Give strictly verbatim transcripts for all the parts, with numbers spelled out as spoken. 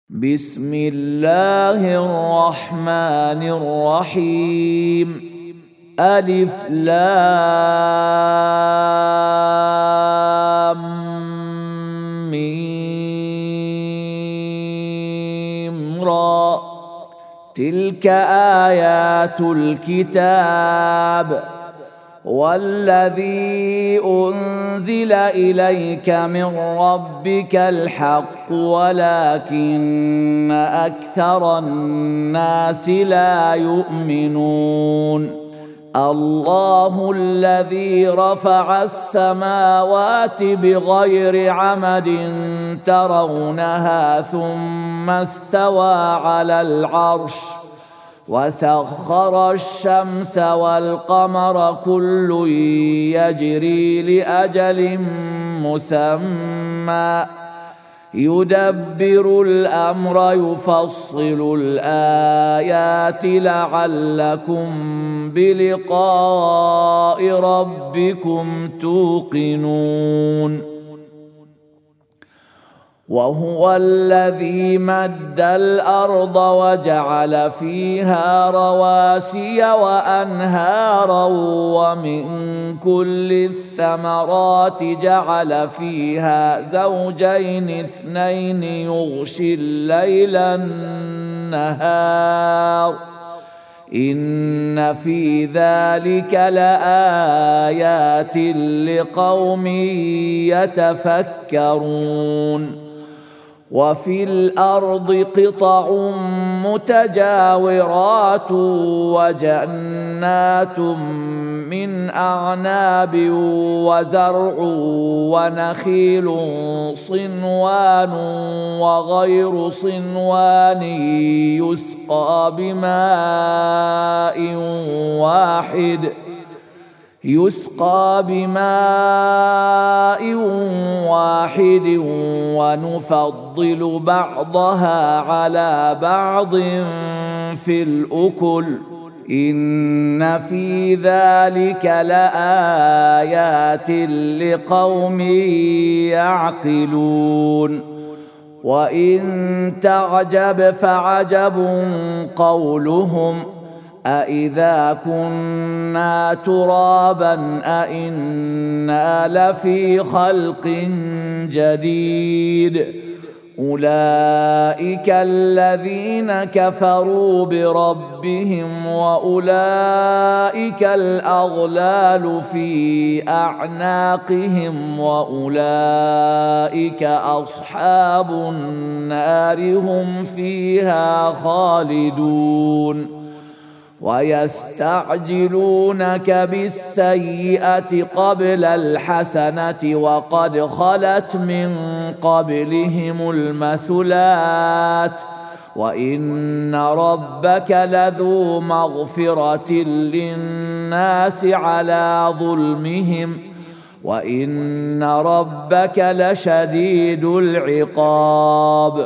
بسم الله الرحمن الرحيم. ألف لام ميم را، تلك آيات الكتاب والذي أنزل إليك من ربك الحق ولكن أكثر الناس لا يؤمنون. الله الذي رفع السماوات بغير عمد ترونها ثم استوى على العرش وسخر الشمس والقمر كل يجري لأجل مسمى يدبر الأمر يفصل الآيات لعلكم بلقاء ربكم توقنون. وهو الذي مد الأرض وجعل فيها رواسي وأنهارا ومن كل الثمرات جعل فيها زوجين اثنين يغشي الليل النهار إن في ذلك لآيات لقوم يتفكرون. وفي الأرض قطع متجاورات وجنات من أعناب وزرع ونخيل صنوان وغير صنوان يسقى بماء واحد يسقى بماء واحد ونفضل بعضها على بعض في الأكل إن في ذلك لآيات لقوم يعقلون. وإن تعجب فعجب قولهم أإذا كنا ترابا أإنا لفي خلق جديد أولئك الذين كفروا بربهم وأولئك الأغلال في أعناقهم وأولئك أصحاب النار هم فيها خالدون. ويستعجلونك بالسيئة قبل الحسنة وقد خلت من قبلهم المثلات وإن ربك لذو مغفرة للناس على ظلمهم وإن ربك لشديد العقاب.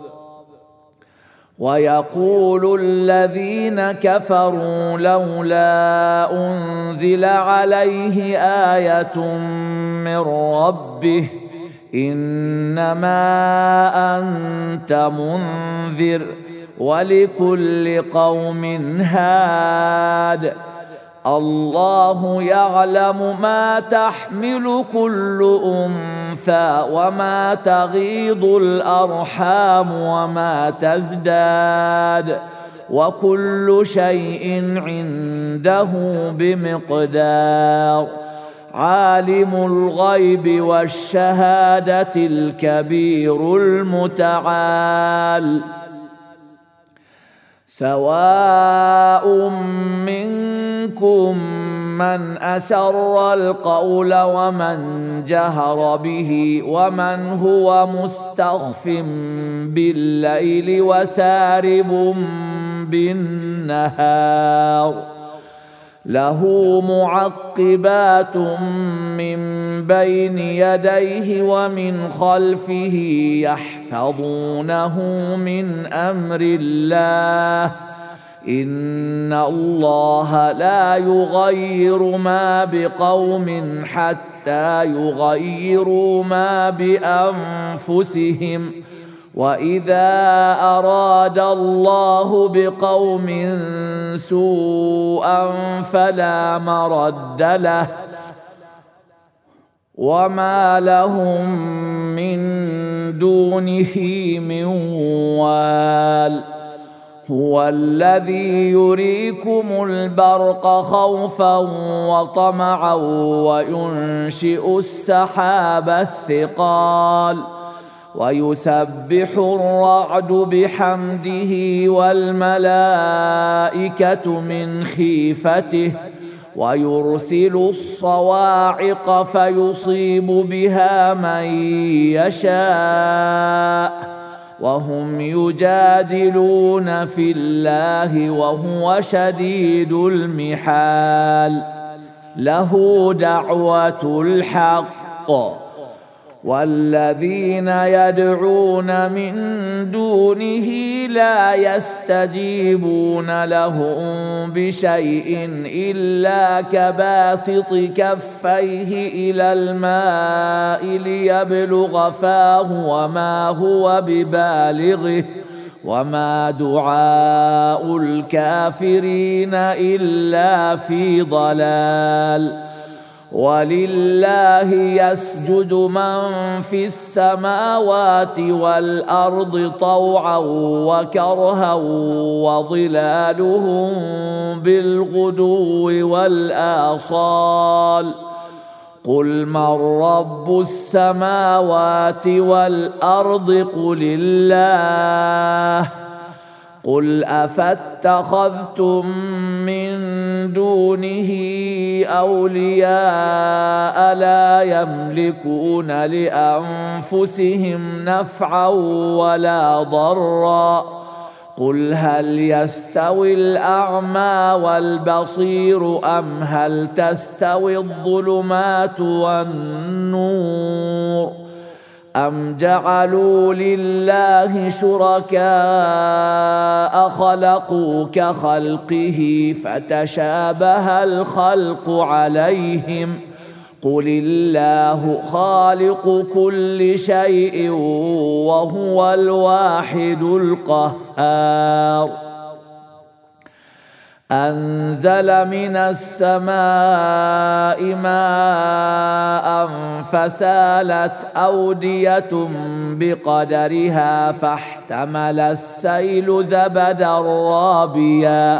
ويقول الذين كفروا لولا أنزل عليه آية من ربه إنما أنت منذر ولكل قوم هاد الله يعلم ما تحمل كل أنثى وما تغيض الأرحام وما تزداد وكل شيء عنده بمقدار. عالم الغيب والشهادة الكبير المتعال سواء منكم من أسر القول ومن جهر به ومن هو مستخف بالليل وسارب بالنهار له معقبات من بين يديه ومن خلفه يحفظونه من أمر الله إن الله لا يغير ما بقوم حتى يغيروا ما بأنفسهم وإذا أراد الله بقوم سوءا فلا مرد له وما لهم من دونه من وال هو الذي يريكم البرق خوفا وطمعا وينشئ السحاب الثقال ويسبح الرعد بحمده والملائكة من خيفته ويرسل الصواعق فيصيب بها من يشاء وهم يجادلون في الله وهو شديد المحال له دعوة الحق والذين يدعون من دونه لا يستجيبون لهم بشيء إلا كباسط كفيه إلى الماء ليبلغ فاه وما هو ببالغه وما دعاء الكافرين إلا في ضلال ولله يسجد من في السماوات والأرض طوعا وكرها وظلالهم بالغدو والآصال قل من رب السماوات والأرض قل الله قل أفاتخذتم من دونه أولياء لا يملكون لأنفسهم نفعا ولا ضرا قل هل يستوي الأعمى والبصير أم هل تستوي الظلمات والنور أم جعلوا لله شركاء خلقوا كخلقه فتشابه الخلق عليهم قل الله خالق كل شيء وهو الواحد القهار أنزل من السماء ماء فسالت أودية بقدرها فاحتمل السيل زبدا رابيا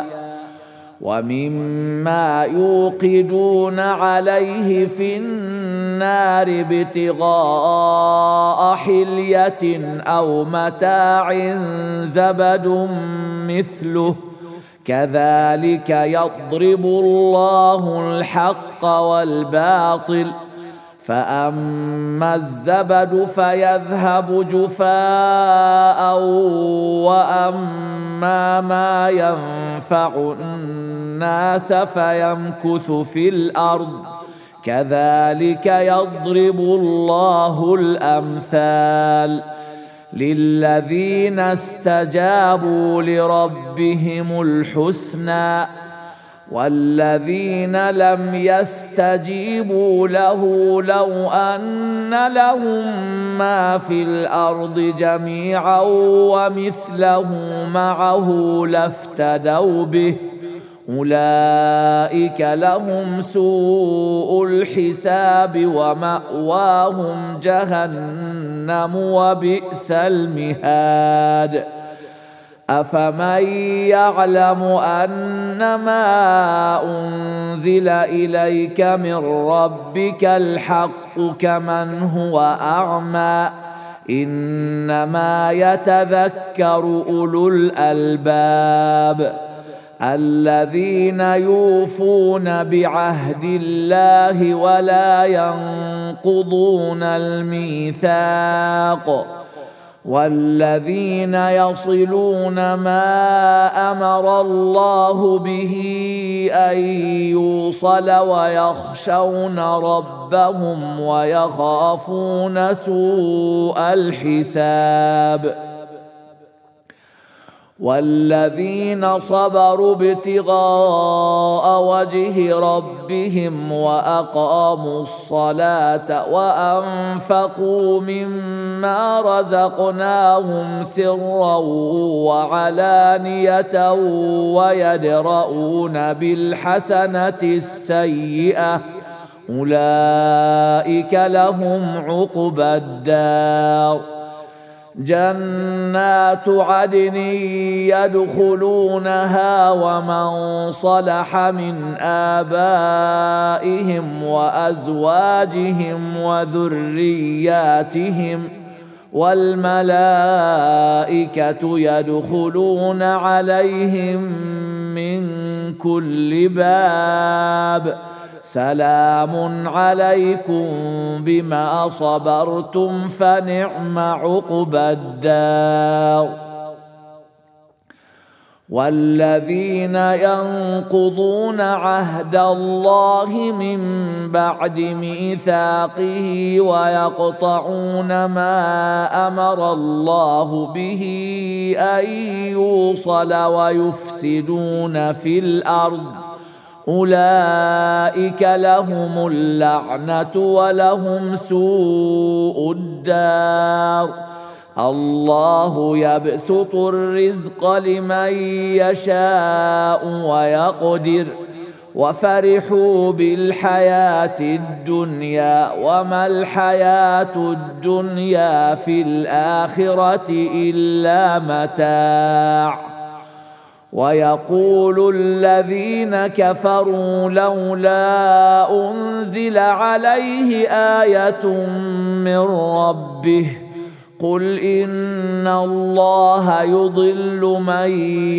ومما يوقدون عليه في النار ابتغاء حلية أو متاع زبد مثله كذلك يضرب الله الحق والباطل فأما الزبد فيذهب جفاء وأما ما ينفع الناس فيمكث في الأرض كذلك يضرب الله الأمثال للذين استجابوا لربهم الحسنى والذين لم يستجيبوا له لو أن لهم ما في الأرض جميعا ومثله معه لافتدوا به أولئك لهم سوء الحساب ومأواهم جهنم وبئس المهاد أفمن يعلم أنما أنزل إليك من ربك الحق كمن هو أعمى إنما يتذكر أولو الألباب الذين يوفون بعهد الله ولا ينقضون الميثاق والذين يصلون ما أمر الله به أن يوصل ويخشون ربهم ويخافون سوء الحساب والذين صبروا ابتغاء وجه ربهم وأقاموا الصلاة وأنفقوا مما رزقناهم سرا وعلانية ويدرؤون بالحسنة السيئة أولئك لهم عقبى الدار جنات عدن يدخلونها ومن صلح من آبائهم وأزواجهم وذرياتهم والملائكة يدخلون عليهم من كل باب سلام عليكم بما صبرتم فنعم عقبى الدار والذين ينقضون عهد الله من بعد ميثاقه ويقطعون ما أمر الله به أن يوصل ويفسدون في الأرض أولئك لهم اللعنة ولهم سوء الدار الله يبسط الرزق لمن يشاء ويقدر وفرحوا بالحياة الدنيا وما الحياة الدنيا في الآخرة إلا متاع ويقول الذين كفروا لولا أنزل عليه آية من ربه قل إن الله يضل من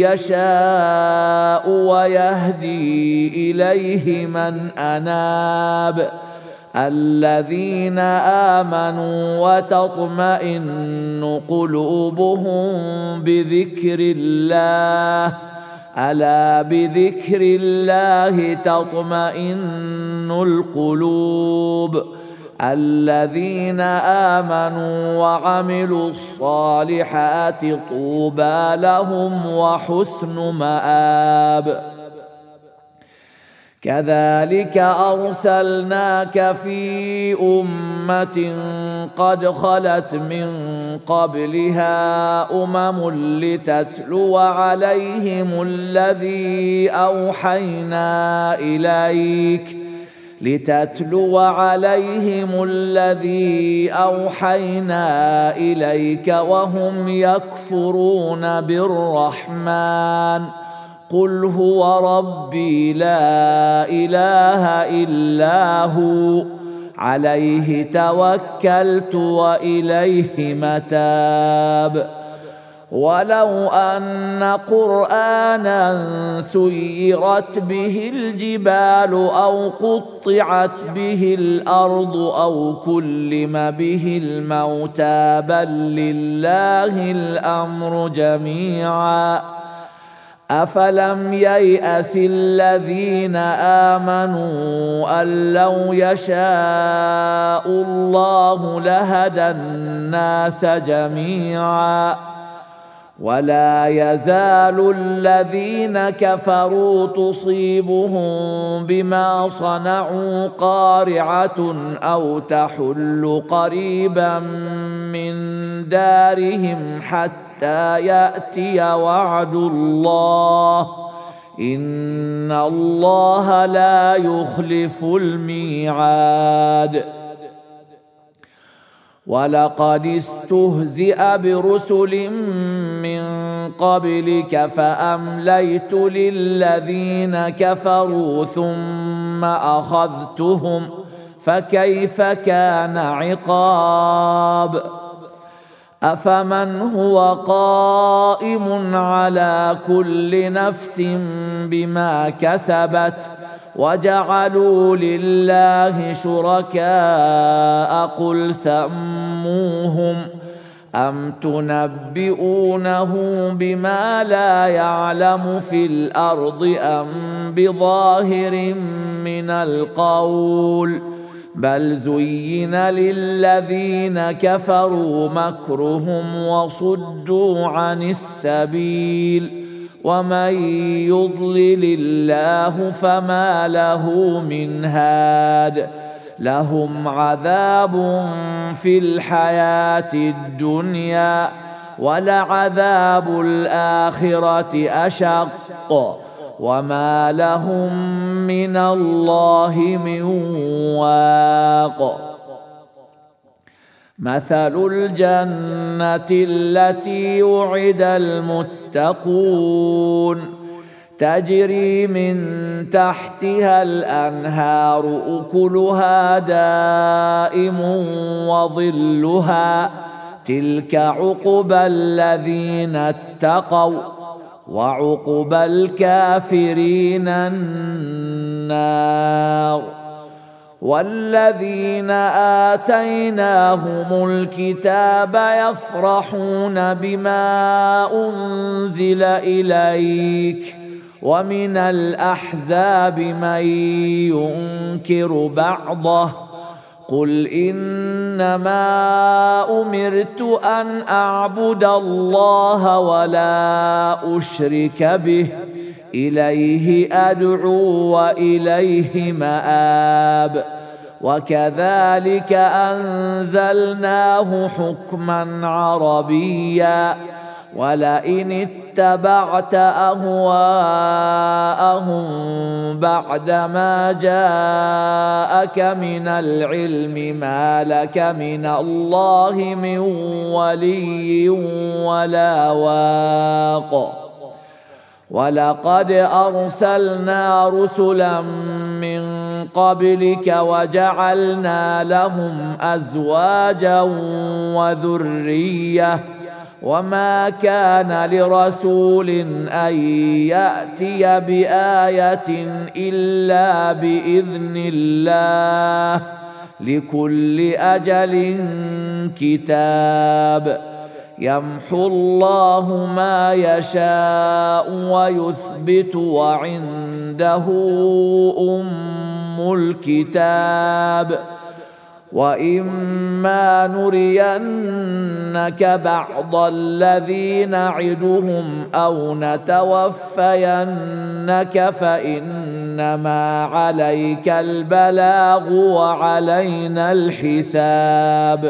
يشاء ويهدي إليه من أناب الذين آمنوا وتطمئن قلوبهم بذكر الله ألا بذكر الله تطمئن القلوب الذين آمنوا وعملوا الصالحات طوبى لهم وحسن مآب كذلك أرسلناك في أمة قد خلت من قبلها أمم لتتلو عليهم الذي أوحينا إليك لتتلو عليهم الذي أوحينا إليك وهم يكفرون بالرحمن قل هو ربي لا إله إلا هو عليه توكلت وإليه متاب ولو أن قرآنا سيرت به الجبال أو قطعت به الأرض أو كلم به الموتى بل لله الأمر جميعا أفلم ييأس الذين آمنوا أن لو يشاء الله لهدى الناس جميعا ولا يزال الذين كفروا تصيبهم بما صنعوا قارعة أو تحل قريبا من دارهم حتى يأتي وعد الله إن الله لا يخلف الميعاد ولقد استهزئ برسل من قبلك فأمليت للذين كفروا ثم أخذتهم فكيف كان عقاب أفمن هو قائم على كل نفس بما كسبت وجعلوا لله شركاء قل سموهم أم تنبئونه بما لا يعلم في الأرض أم بظاهر من القول بل زين للذين كفروا مكرهم وصدوا عن السبيل ومن يضلل الله فما له من هاد لهم عذاب في الحياة الدنيا ولعذاب الآخرة أشق وما لهم من الله من واق. مثل الجنة التي وعد المتقون تجري من تحتها الأنهار أكلها دائم وظلها تلك عقبى الذين اتقوا وعقبى الكافرين النار. والذين آتيناهم الكتاب يفرحون بما أنزل إليك ومن الأحزاب من ينكر بعضه قل إنما أمرت أن أعبد الله ولا أشرك به إليه أدعو وإليه مآب. وكذلك أنزلناه حكما عربيا ولئن اتبعت أهواءهم بعدما جاءك من العلم ما لك من الله من ولي ولا واق. ولقد أرسلنا رسلا من قبلك وجعلنا لهم أزواجا وذرية وما كان لرسول أن يأتي بآية إلا بإذن الله لكل أجل كتاب يمحو الله ما يشاء ويثبت وعنده أم الكتاب. وإما نرينك بعض الذي نعدهم أو نتوفينك فإنما عليك البلاغ وعلينا الحساب.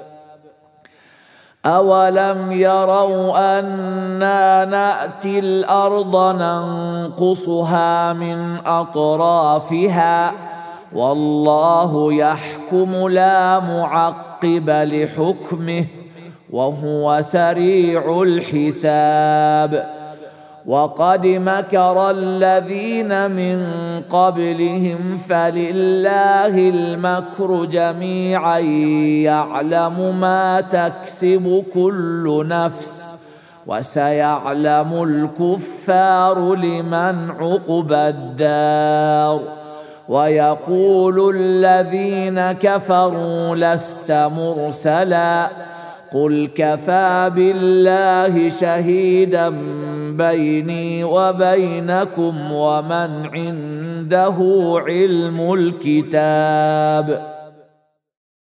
أولم يروا أنا نأتي الأرض ننقصها من أطرافها والله يحكم لا معقب لحكمه وهو سريع الحساب. وقد مكر الذين من قبلهم فلله المكر جميعا يعلم ما تكسب كل نفس وسيعلم الكفار لمن عقبى الدار. ويقول الذين كفروا لست مرسلا قل كفى بالله شهيدا بيني وبينكم ومن عنده علم الكتاب.